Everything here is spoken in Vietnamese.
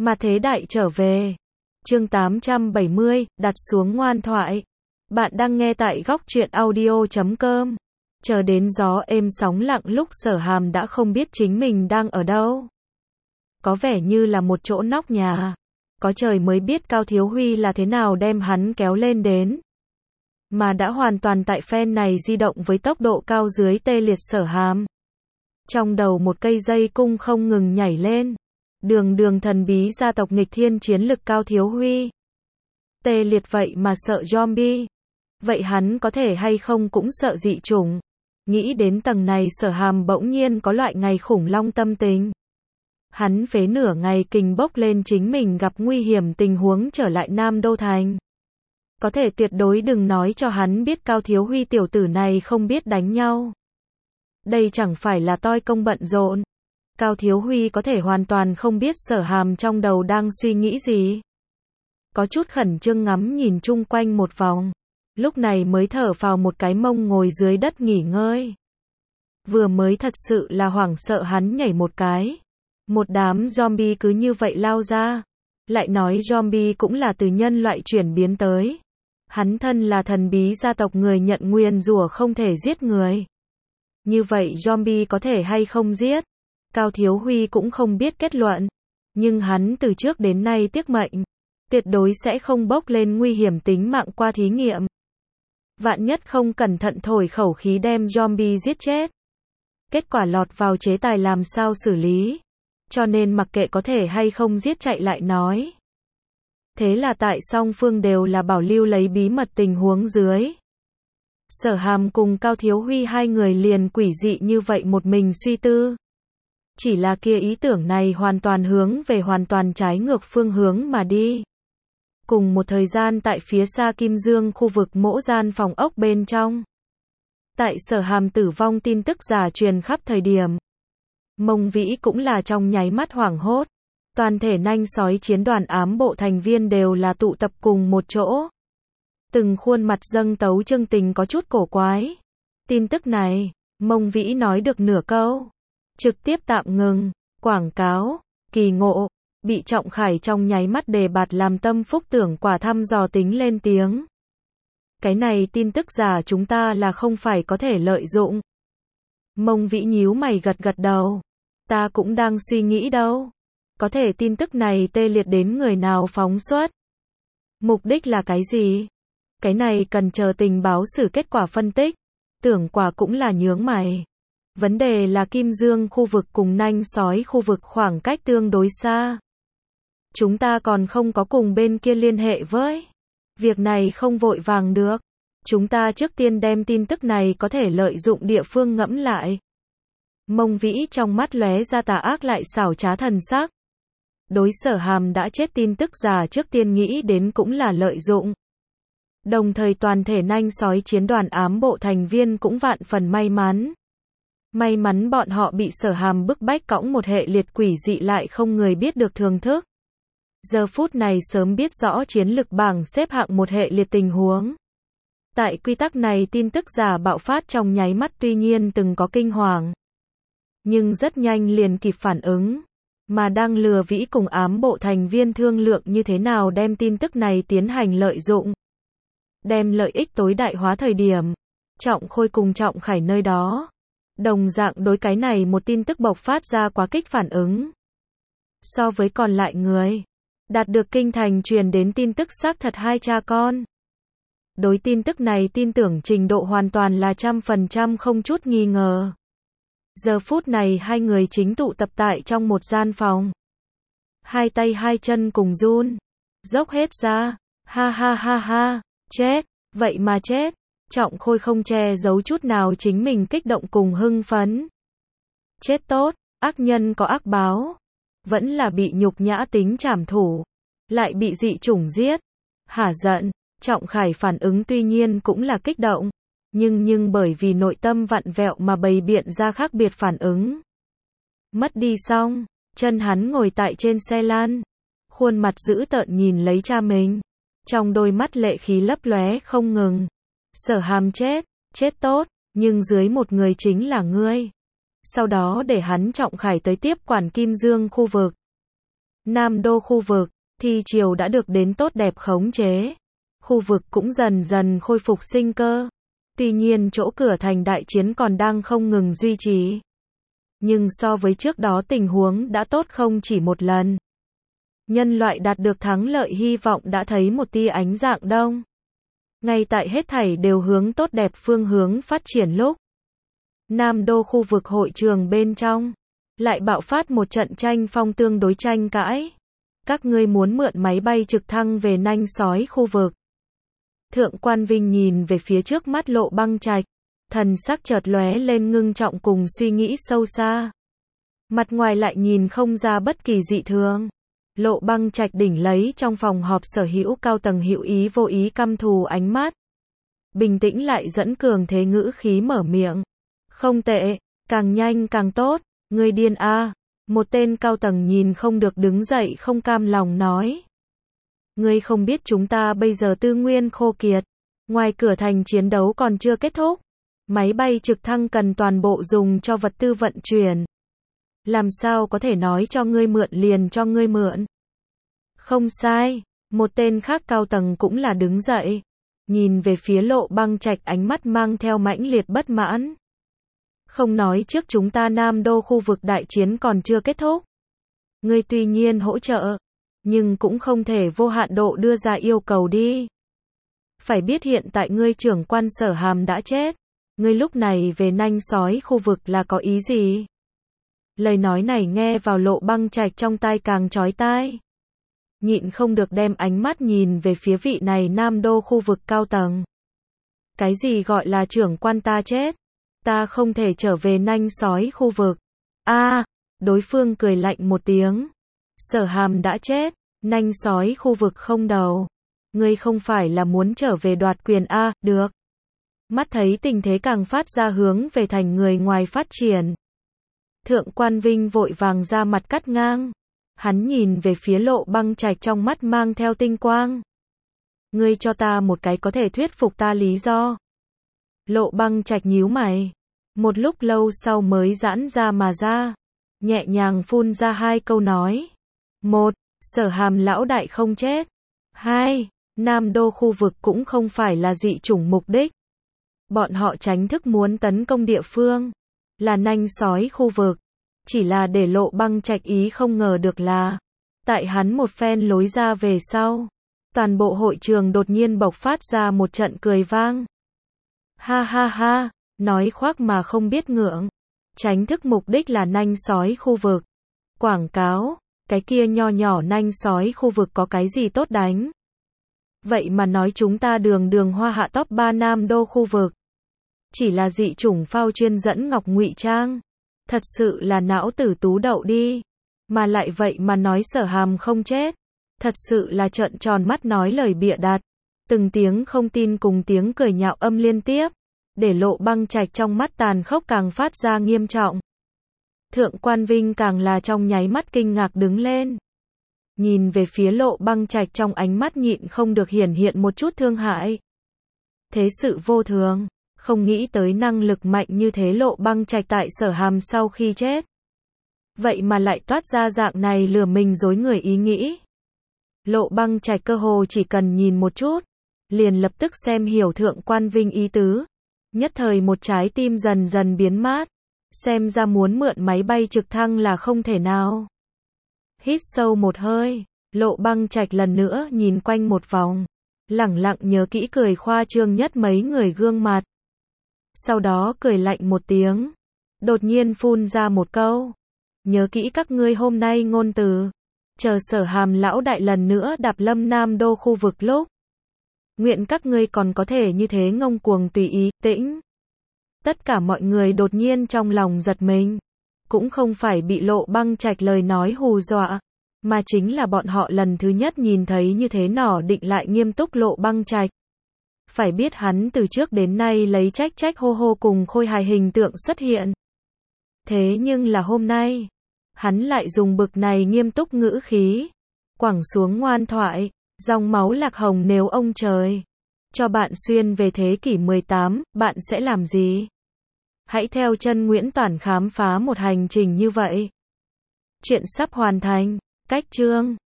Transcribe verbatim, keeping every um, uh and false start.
Mà thế đại trở về. Chương tám trăm bảy mươi, đặt xuống ngoan thoại. Bạn đang nghe tại góc truyện audio chấm com. Chờ đến gió êm sóng lặng lúc Sở Hàm đã không biết chính mình đang ở đâu. Có vẻ như là một chỗ nóc nhà. Có trời mới biết Cao Thiếu Huy là thế nào đem hắn kéo lên đến. Mà đã hoàn toàn tại phen này di động với tốc độ cao dưới tê liệt Sở Hàm. Trong đầu một cây dây cung không ngừng nhảy lên. Đường đường thần bí gia tộc nghịch thiên chiến lực Cao Thiếu Huy. Tê liệt vậy mà sợ zombie. Vậy hắn có thể hay không cũng sợ dị chủng. Nghĩ đến tầng này Sở Hàm bỗng nhiên có loại ngày khủng long tâm tình. Hắn phế nửa ngày kình bốc lên chính mình gặp nguy hiểm tình huống trở lại Nam Đô Thành. Có thể tuyệt đối đừng nói cho hắn biết Cao Thiếu Huy tiểu tử này không biết đánh nhau. Đây chẳng phải là toi công bận rộn. Cao Thiếu Huy có thể hoàn toàn không biết Sở Hàm trong đầu đang suy nghĩ gì. Có chút khẩn trương ngắm nhìn chung quanh một vòng. Lúc này mới thở phào một cái mông ngồi dưới đất nghỉ ngơi. Vừa mới thật sự là hoảng sợ hắn nhảy một cái. Một đám zombie cứ như vậy lao ra. Lại nói zombie cũng là từ nhân loại chuyển biến tới. Hắn thân là thần bí gia tộc người nhận nguyền rủa không thể giết người. Như vậy zombie có thể hay không giết? Cao Thiếu Huy cũng không biết kết luận. Nhưng hắn từ trước đến nay tiếc mệnh. Tuyệt đối sẽ không bốc lên nguy hiểm tính mạng qua thí nghiệm. Vạn nhất không cẩn thận thổi khẩu khí đem zombie giết chết. Kết quả lọt vào chế tài làm sao xử lý. Cho nên mặc kệ có thể hay không giết chạy lại nói. Thế là tại song phương đều là bảo lưu lấy bí mật tình huống dưới. Sở Hàm cùng Cao Thiếu Huy hai người liền quỷ dị như vậy một mình suy tư. Chỉ là kia ý tưởng này hoàn toàn hướng về hoàn toàn trái ngược phương hướng mà đi. Cùng một thời gian tại phía xa Kim Dương khu vực mỗ gian phòng ốc bên trong. Tại Sở Hàm tử vong tin tức giả truyền khắp thời điểm. Mông Vĩ cũng là trong nháy mắt hoảng hốt. Toàn thể nanh sói chiến đoàn ám bộ thành viên đều là tụ tập cùng một chỗ. Từng khuôn mặt dâng tấu chương tình có chút cổ quái. Tin tức này, Mông Vĩ nói được nửa câu. Trực tiếp tạm ngừng, quảng cáo, kỳ ngộ, bị Trọng Khải trong nháy mắt đề bạt làm tâm phúc tưởng quả thăm dò tính lên tiếng. Cái này tin tức giả chúng ta là không phải có thể lợi dụng. Mông Vĩ nhíu mày gật gật đầu. Ta cũng đang suy nghĩ đâu. Có thể tin tức này tê liệt đến người nào phóng xuất. Mục đích là cái gì? Cái này cần chờ tình báo xử kết quả phân tích. Tưởng quả cũng là nhướng mày. Vấn đề là Kim Dương khu vực cùng nanh sói khu vực khoảng cách tương đối xa. Chúng ta còn không có cùng bên kia liên hệ với. Việc này không vội vàng được. Chúng ta trước tiên đem tin tức này có thể lợi dụng địa phương ngẫm lại. Mông Vĩ trong mắt lóe ra tà ác lại xảo trá thần sắc. Đối Sở Hàm đã chết tin tức giả trước tiên nghĩ đến cũng là lợi dụng. Đồng thời toàn thể nanh sói chiến đoàn ám bộ thành viên cũng vạn phần may mắn. May mắn bọn họ bị Sở Hàm bức bách cõng một hệ liệt quỷ dị lại không người biết được thường thức. Giờ phút này sớm biết rõ chiến lực bảng xếp hạng một hệ liệt tình huống. Tại quy tắc này tin tức giả bạo phát trong nháy mắt tuy nhiên từng có kinh hoàng. Nhưng rất nhanh liền kịp phản ứng. Mà đang lừa Vĩ cùng ám bộ thành viên thương lượng như thế nào đem tin tức này tiến hành lợi dụng. Đem lợi ích tối đại hóa thời điểm. Trọng Khôi cùng Trọng Khải nơi đó. Đồng dạng đối cái này một tin tức bộc phát ra quá kích phản ứng. So với còn lại người. Đạt được kinh thành truyền đến tin tức xác thật hai cha con. Đối tin tức này tin tưởng trình độ hoàn toàn là trăm phần trăm không chút nghi ngờ. Giờ phút này hai người chính tụ tập tại trong một gian phòng. Hai tay hai chân cùng run. Dốc hết ra. Ha ha ha ha. Chết. Vậy mà chết. Trọng Khôi không che giấu chút nào chính mình kích động cùng hưng phấn. Chết tốt. Ác nhân có ác báo. Vẫn là bị nhục nhã tính trảm thủ. Lại bị dị chủng giết. Hả giận. Trọng Khải phản ứng tuy nhiên cũng là kích động. Nhưng nhưng bởi vì nội tâm vặn vẹo mà bày biện ra khác biệt phản ứng. Mất đi xong, chân hắn ngồi tại trên xe lan. Khuôn mặt dữ tợn nhìn lấy cha mình. Trong đôi mắt lệ khí lấp lóe không ngừng. Sở Hàm chết, chết tốt, nhưng dưới một người chính là ngươi. Sau đó để hắn Trọng Khải tới tiếp quản Kim Dương khu vực. Nam đô khu vực, thi triều đã được đến tốt đẹp khống chế. Khu vực cũng dần dần khôi phục sinh cơ. Tuy nhiên chỗ cửa thành đại chiến còn đang không ngừng duy trì. Nhưng so với trước đó tình huống đã tốt không chỉ một lần. Nhân loại đạt được thắng lợi hy vọng đã thấy một tia ánh dạng đông. Ngay tại hết thảy đều hướng tốt đẹp phương hướng phát triển lúc. Nam đô khu vực hội trường bên trong. Lại bạo phát một trận tranh phong tương đối tranh cãi. Các ngươi muốn mượn máy bay trực thăng về nanh sói khu vực. Thượng quan Vinh nhìn về phía trước mắt Lộ Băng Trạch. Thần sắc chợt lóe lên ngưng trọng cùng suy nghĩ sâu xa. Mặt ngoài lại nhìn không ra bất kỳ dị thường. Lộ Băng Trạch đỉnh lấy trong phòng họp sở hữu cao tầng hữu ý vô ý căm thù ánh mắt. Bình tĩnh lại dẫn cường thế ngữ khí mở miệng. Không tệ, càng nhanh càng tốt, ngươi điên a. À. Một tên cao tầng nhìn không được đứng dậy không cam lòng nói. Ngươi không biết chúng ta bây giờ tư nguyên khô kiệt. Ngoài cửa thành chiến đấu còn chưa kết thúc. Máy bay trực thăng cần toàn bộ dùng cho vật tư vận chuyển. Làm sao có thể nói cho ngươi mượn liền cho ngươi mượn. Không sai, một tên khác cao tầng cũng là đứng dậy. Nhìn về phía Lộ Băng Trạch ánh mắt mang theo mãnh liệt bất mãn. Không nói trước chúng ta Nam đô khu vực đại chiến còn chưa kết thúc. Ngươi tuy nhiên hỗ trợ, nhưng cũng không thể vô hạn độ đưa ra yêu cầu đi. Phải biết hiện tại ngươi trưởng quan Sở Hàm đã chết. Ngươi lúc này về nanh sói khu vực là có ý gì? Lời nói này nghe vào Lộ Băng Trạch trong tai càng chói tai. Nhịn không được đem ánh mắt nhìn về phía vị này Nam đô khu vực cao tầng. Cái gì gọi là trưởng quan ta chết? Ta không thể trở về nanh sói khu vực. A, à, đối phương cười lạnh một tiếng. Sở Hàm đã chết, nanh sói khu vực không đầu. Ngươi không phải là muốn trở về đoạt quyền a, à, được. Mắt thấy tình thế càng phát ra hướng về thành người ngoài phát triển. Thượng quan Vinh vội vàng ra mặt cắt ngang. Hắn nhìn về phía Lộ Băng Trạch trong mắt mang theo tinh quang. Ngươi cho ta một cái có thể thuyết phục ta lý do. Lộ Băng Trạch nhíu mày. Một lúc lâu sau mới giãn ra mà ra. Nhẹ nhàng phun ra hai câu nói. Một, Sở Hàm lão đại không chết. Hai, Nam đô khu vực cũng không phải là dị chủng mục đích. Bọn họ tránh thức muốn tấn công địa phương. Là nanh sói khu vực. Chỉ là để Lộ Băng Trạch ý không ngờ được là. Tại hắn một phen lối ra về sau. Toàn bộ hội trường đột nhiên bộc phát ra một trận cười vang. Ha ha ha, nói khoác mà không biết ngượng. Tránh thức mục đích là nanh sói khu vực. Quảng cáo, cái kia nho nhỏ nanh sói khu vực có cái gì tốt đánh. Vậy mà nói chúng ta đường đường hoa hạ top ba Nam đô khu vực. Chỉ là dị chủng phao chuyên dẫn ngọc ngụy trang. Thật sự là não tử tú đậu đi. Mà lại vậy mà nói Sở Hàm không chết. Thật sự là trợn tròn mắt nói lời bịa đặt. Từng tiếng không tin cùng tiếng cười nhạo âm liên tiếp. Để Lộ Băng Trạch trong mắt tàn khốc càng phát ra nghiêm trọng. Thượng quan Vinh càng là trong nháy mắt kinh ngạc đứng lên. Nhìn về phía Lộ Băng Trạch trong ánh mắt nhịn không được hiển hiện một chút thương hại. Thế sự vô thường. Không nghĩ tới năng lực mạnh như thế Lộ Băng Trạch tại Sở Hàm sau khi chết. Vậy mà lại toát ra dạng này lừa mình dối người ý nghĩ. Lộ Băng Trạch cơ hồ chỉ cần nhìn một chút. Liền lập tức xem hiểu Thượng quan Vinh ý tứ. Nhất thời một trái tim dần dần biến mát. Xem ra muốn mượn máy bay trực thăng là không thể nào. Hít sâu một hơi. Lộ Băng Trạch lần nữa nhìn quanh một vòng. Lẳng lặng nhớ kỹ cười khoa trương nhất mấy người gương mặt. Sau đó cười lạnh một tiếng. Đột nhiên phun ra một câu. Nhớ kỹ các ngươi hôm nay ngôn từ. Chờ Sở Hàm lão đại lần nữa đạp lâm Nam đô khu vực lúc. Nguyện các ngươi còn có thể như thế ngông cuồng tùy ý, tĩnh. Tất cả mọi người đột nhiên trong lòng giật mình. Cũng không phải bị Lộ Băng Trạch lời nói hù dọa. Mà chính là bọn họ lần thứ nhất nhìn thấy như thế nỏ định lại nghiêm túc Lộ Băng Trạch. Phải biết hắn từ trước đến nay lấy trách trách hô hô cùng khôi hài hình tượng xuất hiện. Thế nhưng là hôm nay, hắn lại dùng bực này nghiêm túc ngữ khí, quẳng xuống ngoan thoại, dòng máu lạc hồng nếu ông trời cho bạn xuyên về thế kỷ mười tám, bạn sẽ làm gì? Hãy theo chân Nguyễn Toản khám phá một hành trình như vậy. Chuyện sắp hoàn thành. cách chương